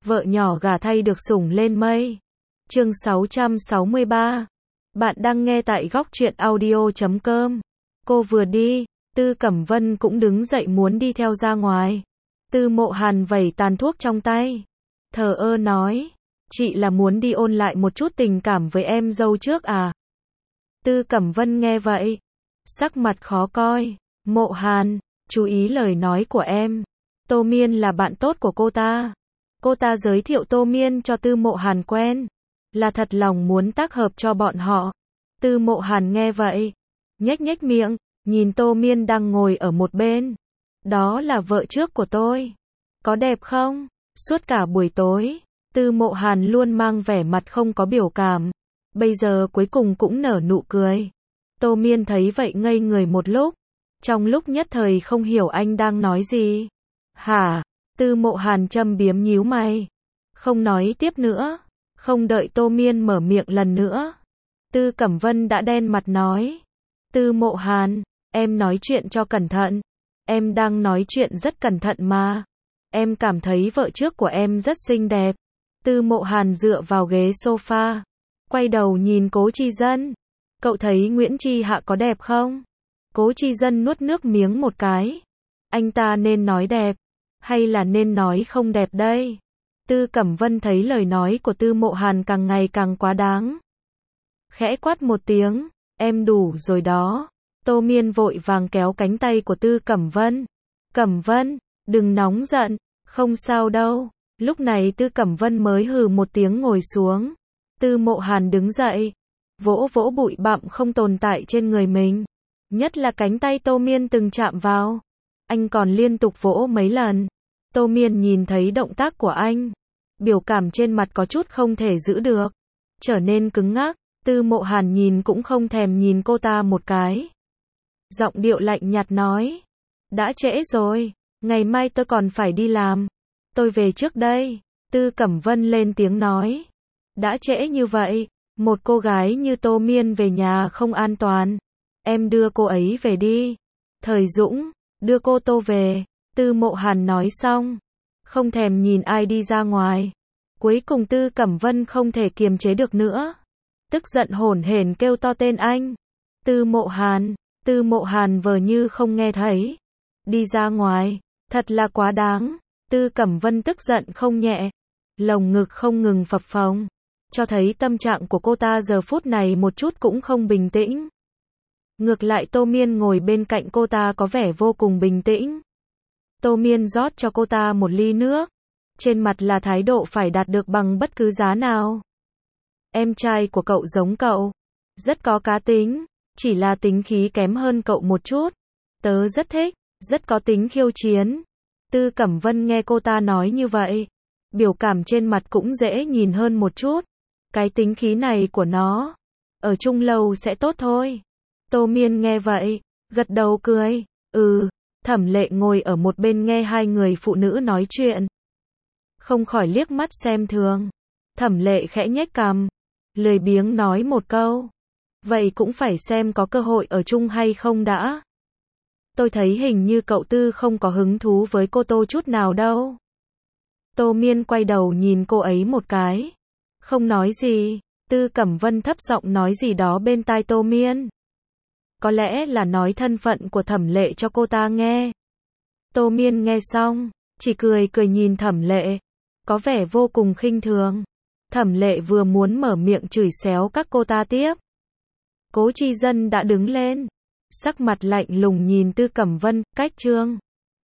Vợ nhỏ gả thay được sủng lên mây. Chương 663. Bạn đang nghe tại góc truyện audio.com. Cô vừa đi, Tư Cẩm Vân cũng đứng dậy muốn đi theo ra ngoài. Tư Mộ Hàn vẩy tàn thuốc trong tay, thờ ơ nói, chị là muốn đi ôn lại một chút tình cảm với em dâu trước à? Tư Cẩm Vân nghe vậy, sắc mặt khó coi. Mộ Hàn, chú ý lời nói của em. Tô Miên là bạn tốt của cô ta. Cô ta giới thiệu Tô Miên cho Tư Mộ Hàn quen, là thật lòng muốn tác hợp cho bọn họ. Tư Mộ Hàn nghe vậy, nhếch nhếch miệng, nhìn Tô Miên đang ngồi ở một bên. Đó là vợ trước của tôi. Có đẹp không? Suốt cả buổi tối, Tư Mộ Hàn luôn mang vẻ mặt không có biểu cảm. Bây giờ cuối cùng cũng nở nụ cười. Tô Miên thấy vậy ngây người một lúc. Trong lúc nhất thời không hiểu anh đang nói gì. Hả? Tư Mộ Hàn châm biếm nhíu mày, không nói tiếp nữa. Không đợi Tô Miên mở miệng lần nữa, Tư Cẩm Vân đã đen mặt nói, Tư Mộ Hàn, em nói chuyện cho cẩn thận. Em đang nói chuyện rất cẩn thận mà. Em cảm thấy vợ trước của em rất xinh đẹp. Tư Mộ Hàn dựa vào ghế sofa, quay đầu nhìn Cố Chi Dân. Cậu thấy Nguyễn Chi Hạ có đẹp không? Cố Chi Dân nuốt nước miếng một cái. Anh ta nên nói đẹp, hay là nên nói không đẹp đây? Tư Cẩm Vân thấy lời nói của Tư Mộ Hàn càng ngày càng quá đáng, khẽ quát một tiếng, em đủ rồi đó. Tô Miên vội vàng kéo cánh tay của Tư Cẩm Vân. Cẩm Vân, đừng nóng giận, không sao đâu. Lúc này Tư Cẩm Vân mới hừ một tiếng ngồi xuống. Tư Mộ Hàn đứng dậy, vỗ vỗ bụi bặm không tồn tại trên người mình, nhất là cánh tay Tô Miên từng chạm vào. Anh còn liên tục vỗ mấy lần. Tô Miên nhìn thấy động tác của anh, biểu cảm trên mặt có chút không thể giữ được, trở nên cứng ngắc. Tư Mộ Hàn nhìn cũng không thèm nhìn cô ta một cái. Giọng điệu lạnh nhạt nói, đã trễ rồi, ngày mai tôi còn phải đi làm. Tôi về trước đây. Tư Cẩm Vân lên tiếng nói, đã trễ như vậy, một cô gái như Tô Miên về nhà không an toàn. Em đưa cô ấy về đi. Thời Dũng, đưa cô Tô về. Tư Mộ Hàn nói xong, không thèm nhìn ai đi ra ngoài. Cuối cùng Tư Cẩm Vân không thể kiềm chế được nữa, tức giận hổn hển kêu to tên anh. Tư Mộ Hàn. Tư Mộ Hàn vờ như không nghe thấy, đi ra ngoài. Thật là quá đáng. Tư Cẩm Vân tức giận không nhẹ, lồng ngực không ngừng phập phồng, cho thấy tâm trạng của cô ta giờ phút này một chút cũng không bình tĩnh. Ngược lại Tô Miên ngồi bên cạnh cô ta có vẻ vô cùng bình tĩnh. Tô Miên rót cho cô ta một ly nước, trên mặt là thái độ phải đạt được bằng bất cứ giá nào. Em trai của cậu giống cậu, rất có cá tính, chỉ là tính khí kém hơn cậu một chút. Tớ rất thích, rất có tính khiêu chiến. Tư Cẩm Vân nghe cô ta nói như vậy, biểu cảm trên mặt cũng dễ nhìn hơn một chút. Cái tính khí này của nó, ở chung lâu sẽ tốt thôi. Tô Miên nghe vậy, gật đầu cười, Thẩm Lệ ngồi ở một bên nghe hai người phụ nữ nói chuyện, không khỏi liếc mắt xem thường. Thẩm Lệ khẽ nhếch cằm, lười biếng nói một câu, vậy cũng phải xem có cơ hội ở chung hay không đã. Tôi thấy hình như cậu Tư không có hứng thú với cô Tô chút nào đâu. Tô Miên quay đầu nhìn cô ấy một cái, không nói gì. Tư Cẩm Vân thấp giọng nói gì đó bên tai Tô Miên, có lẽ là nói thân phận của Thẩm Lệ cho cô ta nghe. Tô Miên nghe xong, chỉ cười cười nhìn Thẩm Lệ, có vẻ vô cùng khinh thường. Thẩm Lệ vừa muốn mở miệng chửi xéo các cô ta tiếp, Cố Chi Dân đã đứng lên, sắc mặt lạnh lùng nhìn Tư Cẩm Vân, cách chương.